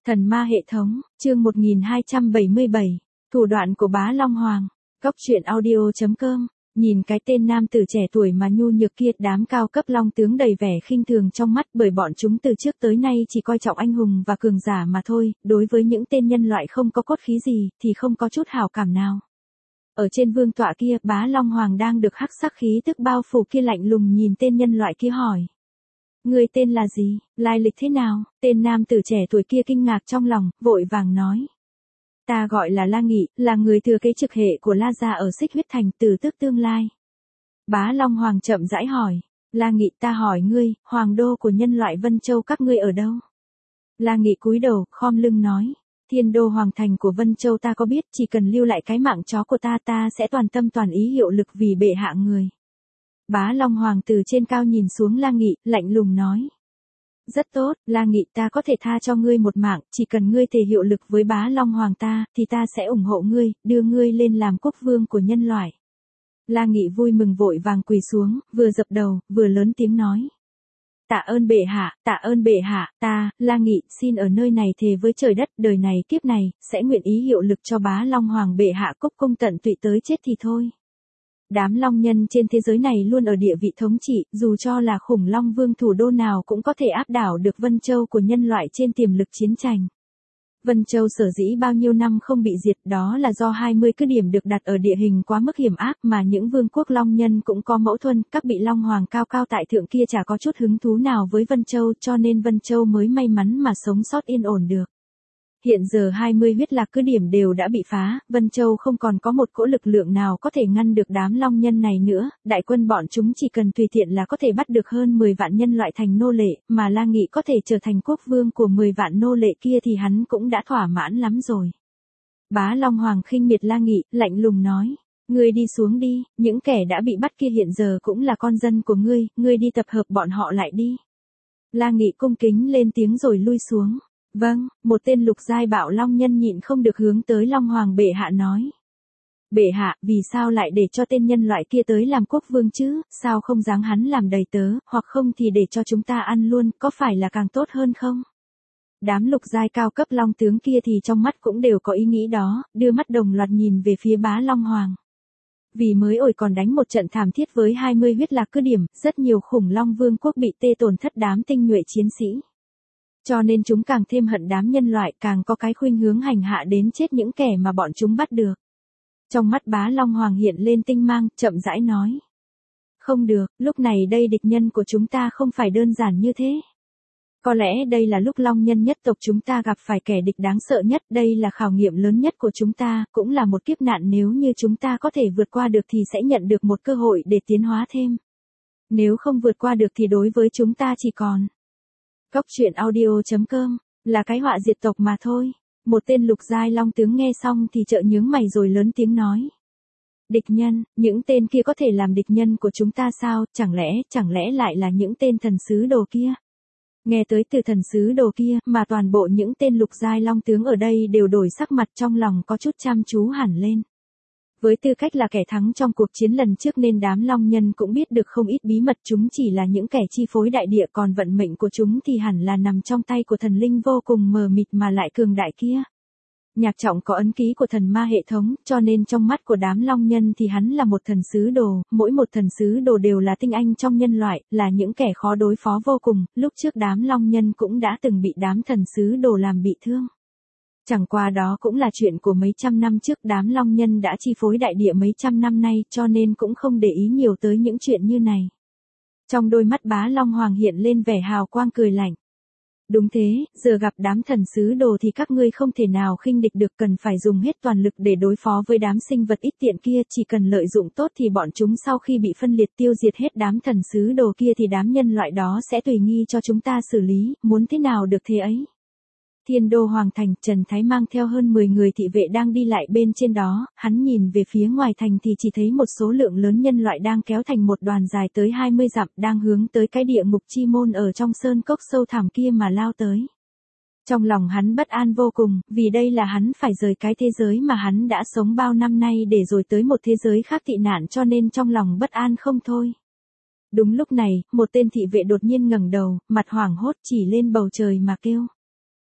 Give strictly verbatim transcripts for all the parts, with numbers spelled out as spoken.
Thần ma hệ thống, chương một nghìn hai trăm bảy mươi bảy, thủ đoạn của Bá Long Hoàng. Cốc truyện audio chấm com. Nhìn cái tên nam tử trẻ tuổi mà nhu nhược kia, đám cao cấp long tướng đầy vẻ khinh thường trong mắt, bởi bọn chúng từ trước tới nay chỉ coi trọng anh hùng và cường giả mà thôi, đối với những tên nhân loại không có cốt khí gì thì không có chút hảo cảm nào. Ở trên vương tọa kia, Bá Long Hoàng đang được hắc sắc khí tức bao phủ kia lạnh lùng nhìn tên nhân loại kia hỏi: "Ngươi tên là gì, lai lịch thế nào?" Tên nam tử trẻ tuổi kia kinh ngạc trong lòng, vội vàng nói: "Ta gọi là La Nghị, là người thừa kế trực hệ của La gia ở Xích Huyết Thành, từ tước tương lai." Bá Long Hoàng chậm rãi hỏi: "La Nghị, ta hỏi ngươi, hoàng đô của nhân loại Vân Châu các ngươi ở đâu?" La Nghị cúi đầu, khom lưng nói: "Thiên đô hoàng thành của Vân Châu ta có biết, chỉ cần lưu lại cái mạng chó của ta, ta sẽ toàn tâm toàn ý hiệu lực vì bệ hạ người." Bá Long Hoàng từ trên cao nhìn xuống La Nghị, lạnh lùng nói: "Rất tốt, La Nghị, ta có thể tha cho ngươi một mạng, chỉ cần ngươi thể hiệu lực với Bá Long Hoàng ta, thì ta sẽ ủng hộ ngươi, đưa ngươi lên làm quốc vương của nhân loại." La Nghị vui mừng vội vàng quỳ xuống, vừa dập đầu, vừa lớn tiếng nói: "Tạ ơn bệ hạ, tạ ơn bệ hạ, ta, La Nghị, xin ở nơi này thề với trời đất, đời này kiếp này, sẽ nguyện ý hiệu lực cho Bá Long Hoàng bệ hạ cúc cung tận tụy tới chết thì thôi." Đám long nhân trên thế giới này luôn ở địa vị thống trị, dù cho là khủng long vương thủ đô nào cũng có thể áp đảo được Vân Châu của nhân loại trên tiềm lực chiến tranh. Vân Châu sở dĩ bao nhiêu năm không bị diệt, đó là do hai mươi cứ điểm được đặt ở địa hình quá mức hiểm ác, mà những vương quốc long nhân cũng có mâu thuẫn, các vị long hoàng cao cao tại thượng kia chả có chút hứng thú nào với Vân Châu, cho nên Vân Châu mới may mắn mà sống sót yên ổn được. Hiện giờ hai mươi huyết lạc cứ điểm đều đã bị phá, Vân Châu không còn có một cỗ lực lượng nào có thể ngăn được đám long nhân này nữa, đại quân bọn chúng chỉ cần tùy tiện là có thể bắt được hơn mười vạn nhân loại thành nô lệ, mà La Nghị có thể trở thành quốc vương của mười vạn nô lệ kia thì hắn cũng đã thỏa mãn lắm rồi. Bá Long Hoàng khinh miệt La Nghị, lạnh lùng nói: "Ngươi đi xuống đi, những kẻ đã bị bắt kia hiện giờ cũng là con dân của ngươi, ngươi đi tập hợp bọn họ lại đi." La Nghị cung kính lên tiếng rồi lui xuống. "Vâng." Một tên lục giai bạo long nhân nhịn không được hướng tới Long Hoàng bệ hạ nói: "Bệ hạ, vì sao lại để cho tên nhân loại kia tới làm quốc vương chứ, sao không giáng hắn làm đầy tớ, hoặc không thì để cho chúng ta ăn luôn, có phải là càng tốt hơn không?" Đám lục giai cao cấp long tướng kia thì trong mắt cũng đều có ý nghĩ đó, đưa mắt đồng loạt nhìn về phía Bá Long Hoàng. Vì mới ổi còn đánh một trận thảm thiết với hai mươi huyết lạc cứ điểm, rất nhiều khủng long vương quốc bị tê tổn thất đám tinh nhuệ chiến sĩ. Cho nên chúng càng thêm hận đám nhân loại, càng có cái khuynh hướng hành hạ đến chết những kẻ mà bọn chúng bắt được. Trong mắt Bá Long Hoàng hiện lên tinh mang, chậm rãi nói: "Không được, lúc này đây địch nhân của chúng ta không phải đơn giản như thế. Có lẽ đây là lúc long nhân nhất tộc chúng ta gặp phải kẻ địch đáng sợ nhất, đây là khảo nghiệm lớn nhất của chúng ta, cũng là một kiếp nạn, nếu như chúng ta có thể vượt qua được thì sẽ nhận được một cơ hội để tiến hóa thêm. Nếu không vượt qua được thì đối với chúng ta chỉ còn..." Cốc truyện audio chấm com, là cái họa diệt tộc mà thôi. Một tên lục giai long tướng nghe xong thì trợn nhướng mày rồi lớn tiếng nói: "Địch nhân, những tên kia có thể làm địch nhân của chúng ta sao, chẳng lẽ, chẳng lẽ lại là những tên thần sứ đồ kia?" Nghe tới từ thần sứ đồ kia, mà toàn bộ những tên lục giai long tướng ở đây đều đổi sắc mặt, trong lòng có chút chăm chú hẳn lên. Với tư cách là kẻ thắng trong cuộc chiến lần trước nên đám long nhân cũng biết được không ít bí mật, chúng chỉ là những kẻ chi phối đại địa, còn vận mệnh của chúng thì hẳn là nằm trong tay của thần linh vô cùng mờ mịt mà lại cường đại kia. Nhạc Trọng có ấn ký của thần ma hệ thống, cho nên trong mắt của đám long nhân thì hắn là một thần sứ đồ, mỗi một thần sứ đồ đều là tinh anh trong nhân loại, là những kẻ khó đối phó vô cùng, lúc trước đám long nhân cũng đã từng bị đám thần sứ đồ làm bị thương. Chẳng qua đó cũng là chuyện của mấy trăm năm trước, đám long nhân đã chi phối đại địa mấy trăm năm nay, cho nên cũng không để ý nhiều tới những chuyện như này. Trong đôi mắt Bá Long Hoàng hiện lên vẻ hào quang cười lạnh: "Đúng thế, giờ gặp đám thần sứ đồ thì các ngươi không thể nào khinh địch được, cần phải dùng hết toàn lực để đối phó với đám sinh vật ít tiện kia, chỉ cần lợi dụng tốt thì bọn chúng sau khi bị phân liệt tiêu diệt hết đám thần sứ đồ kia thì đám nhân loại đó sẽ tùy nghi cho chúng ta xử lý, muốn thế nào được thế ấy." Thiên đô hoàng thành, Trần Thái mang theo hơn mười người thị vệ đang đi lại bên trên đó, hắn nhìn về phía ngoài thành thì chỉ thấy một số lượng lớn nhân loại đang kéo thành một đoàn dài tới hai mươi dặm, đang hướng tới cái địa ngục chi môn ở trong sơn cốc sâu thẳm kia mà lao tới. Trong lòng hắn bất an vô cùng, vì đây là hắn phải rời cái thế giới mà hắn đã sống bao năm nay để rồi tới một thế giới khác tị nạn, cho nên trong lòng bất an không thôi. Đúng lúc này, một tên thị vệ đột nhiên ngẩng đầu, mặt hoảng hốt chỉ lên bầu trời mà kêu: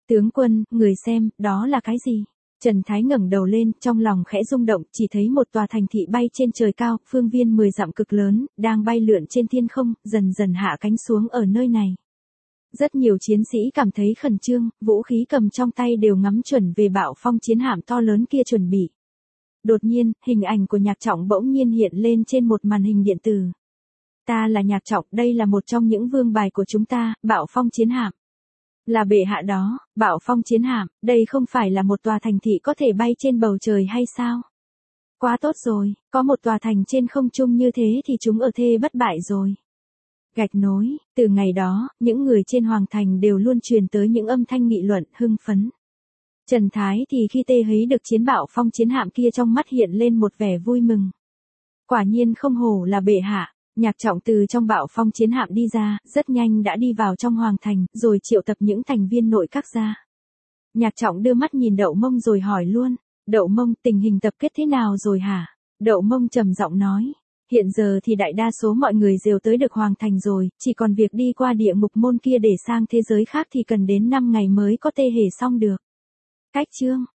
Tướng quân, người xem, đó là cái gì? Trần Thái ngẩng đầu lên, trong lòng khẽ rung động, chỉ thấy một tòa thành thị bay trên trời cao, phương viên mười dặm cực lớn, đang bay lượn trên thiên không, dần dần hạ cánh xuống ở nơi này. Rất nhiều chiến sĩ cảm thấy khẩn trương, vũ khí cầm trong tay đều ngắm chuẩn về Bạo Phong chiến hạm to lớn kia chuẩn bị. Đột nhiên, hình ảnh của Nhạc Trọng bỗng nhiên hiện lên trên một màn hình điện tử. Ta là Nhạc Trọng, đây là một trong những vương bài của chúng ta, Bạo Phong chiến hạm. Là bệ hạ đó, Bạo Phong chiến hạm, đây không phải là một tòa thành thị có thể bay trên bầu trời hay sao? Quá tốt rồi, có một tòa thành trên không trung như thế thì chúng ở thê bất bại rồi. Gạch nối, từ ngày đó, những người trên Hoàng Thành đều luôn truyền tới những âm thanh nghị luận, hưng phấn. Trần Thái thì khi tê thấy được chiến Bạo Phong chiến hạm kia trong mắt hiện lên một vẻ vui mừng. Quả nhiên không hổ là bệ hạ. Nhạc Trọng từ trong Bạo Phong chiến hạm đi ra, rất nhanh đã đi vào trong Hoàng Thành, rồi triệu tập những thành viên nội các ra. Nhạc Trọng đưa mắt nhìn Đậu Mông rồi hỏi luôn, Đậu Mông, tình hình tập kết thế nào rồi hả? Đậu Mông trầm giọng nói, hiện giờ thì đại đa số mọi người đều tới được Hoàng Thành rồi, chỉ còn việc đi qua địa ngục môn kia để sang thế giới khác thì cần đến năm ngày mới có tê hề xong được. Cách chương